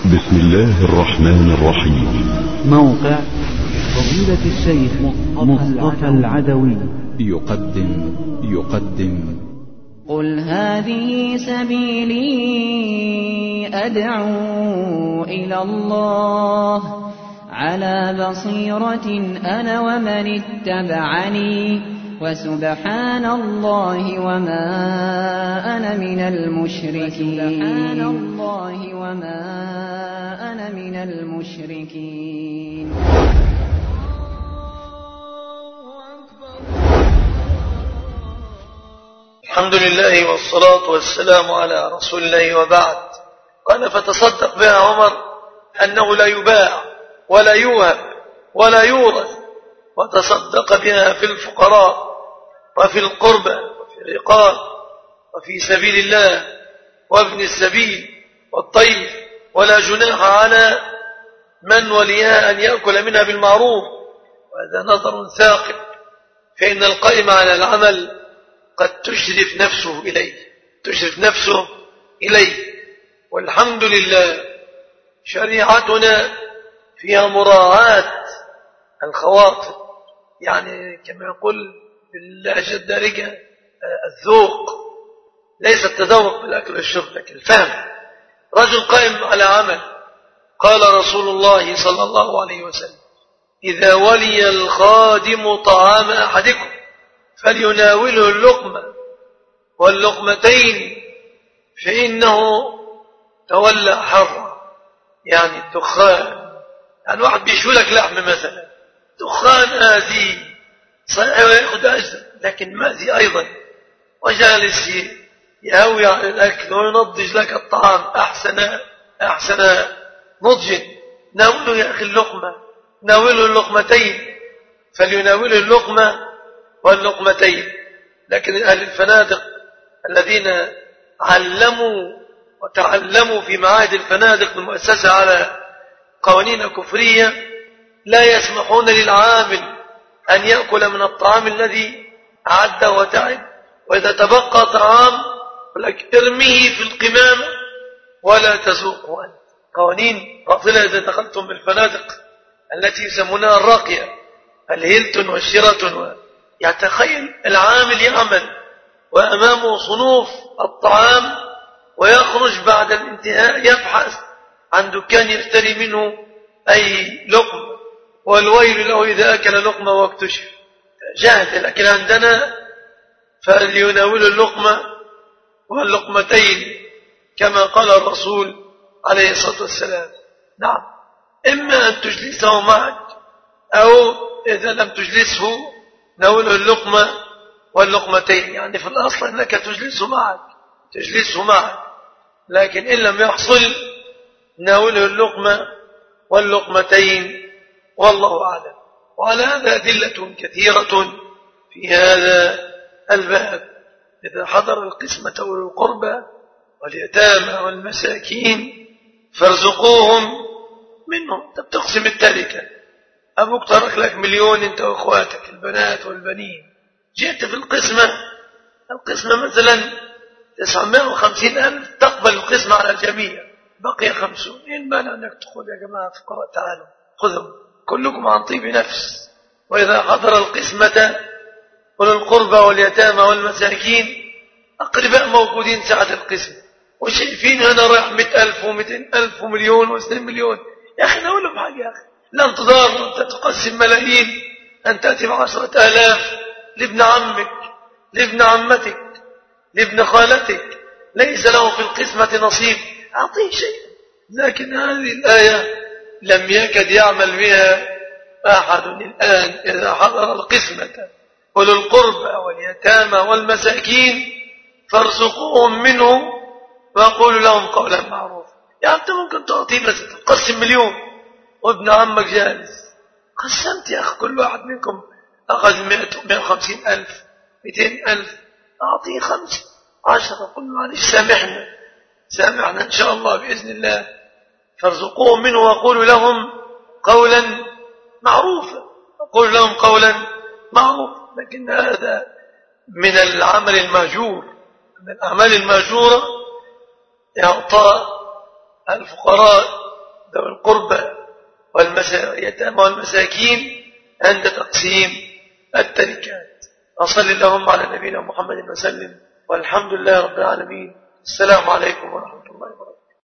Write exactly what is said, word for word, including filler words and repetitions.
بسم الله الرحمن الرحيم. موقع فضيلة الشيخ مصطفى العدوي يقدم يقدم قل هذه سبيلي أدعو إلى الله على بصيرة أنا ومن اتبعني وسبحان الله وما أنا من المشركين سبحان الله وما أنا من المشركين. الحمد لله والصلاة والسلام على رسول الله وبعد. قال فتصدق بها عمر أنه لا يباع ولا يوهب ولا يورث، وتصدق بها في الفقراء وفي القربى وفي الرقاب وفي سبيل الله وابن السبيل والطيف، ولا جناح على من وليها أن يأكل منها بالمعروف. وهذا نظر ثاقب، فإن القائم على العمل قد تشرف نفسه إليه تشرف نفسه إليه والحمد لله شريعتنا فيها مراعاة الخواطر، يعني كما يقول باللهجة الدارجة الذوق، ليس التذوق بالأكل والشرب لكن الفهم. رجل قائم على عمل، قال رسول الله صلى الله عليه وسلم: إذا ولي الخادم طعام أحدكم فليناوله اللقمة واللقمتين فإنه تولى حرا، يعني الدخان. يعني واحد بيشولك لحم مثلا، دخان آذي صحيح ويأخذ أجر لكن مأذي أيضا، وجالس يهوي على الأكل وينضج لك الطعام أحسن أحسن نضج. ناوله يا أخي اللقمة، ناوله اللقمتين، فليناوله اللقمة واللقمتين. لكن أهل الفنادق الذين علموا وتعلموا في معاهد الفنادق المؤسسة على قوانين كفرية لا يسمحون للعامل أن يأكل من الطعام الذي أعد وتعب، وإذا تبقى طعام لك ارميه في القمامة ولا تذوقه أنت. قوانين باطلة. إذا دخلتم بالفنادق التي يسمونها الراقية، الهيلتون والشيراتون، يتخيل العامل يعمل وأمامه صنوف الطعام ويخرج بعد الانتهاء يبحث عن دكان يشتري منه أي لقمة، والويل له إذا أكل لقمة واكتشف. جاهد الأكل عندنا، فليناول اللقمة واللقمتين كما قال الرسول عليه الصلاة والسلام. نعم، إما أن تجلسه معك، أو إذا لم تجلسه ناوله اللقمة واللقمتين. يعني في الأصل أنك تجلسه معك تجلسه معك لكن إن لم يحصل ناوله اللقمة واللقمتين، والله أعلم. وعلى هذا أدلة كثيرة في هذا الباب. إذا حضر القسمة أولي القربى واليتامى والمساكين فارزقوهم منهم. تقسم التركة، أبوك ترك لك مليون أنت وأخواتك البنات والبنين، جئت في القسمة القسمة مثلا تسعمائة وخمسين ألف، تقبل القسمة على الجميع، بقي خمسون. إيه المانع أنك تقول يا جماعة فقراء تعالوا خذوا كلكم عن طيب نفس؟ وإذا حضر القسمة أولي القربى واليتامى والمساكين أقرباء موجودين ساعة القسمة وشايفين أنا رايح مئة ألف ومئتين ألف ومليون واثنين مليون، يا أخي نقول لهم حاجة يا أخي، لن تضار أنت تقسم ملايين، أن تأتي بعشرة آلاف لابن عمك لابن عمتك لابن خالتك ليس له في القسمة نصيب، أعطيه شيء. لكن هذه الآية لم يكد يعمل بها أحد الآن. إذا حضر القسمة أولي القربى واليتامى والمساكين فارزقوهم منه وقولوا لهم قولا معروفا. يعني أنت ممكن تعطيه بس تقسم مليون وابن عمك جالس، قسمت يا أخي كل واحد منكم أخذ مئة وخمسين ألف مئتين ألف، أعطيه خمسة عشرة، قل معلش سامحنا سامحنا إن شاء الله بإذن الله. فارزقوهم منه وقولوا لهم قولا معروفا وقولوا لهم قولا معروفا. لكن هذا من العمل المهجور، من الأعمال المهجورة إعطاء الفقراء ذوي القربى واليتامى والمساكين عند تقسيم التركات. أصل اللهم على نبينا محمد وسلم، والحمد لله رب العالمين. السلام عليكم ورحمة الله وبركاته.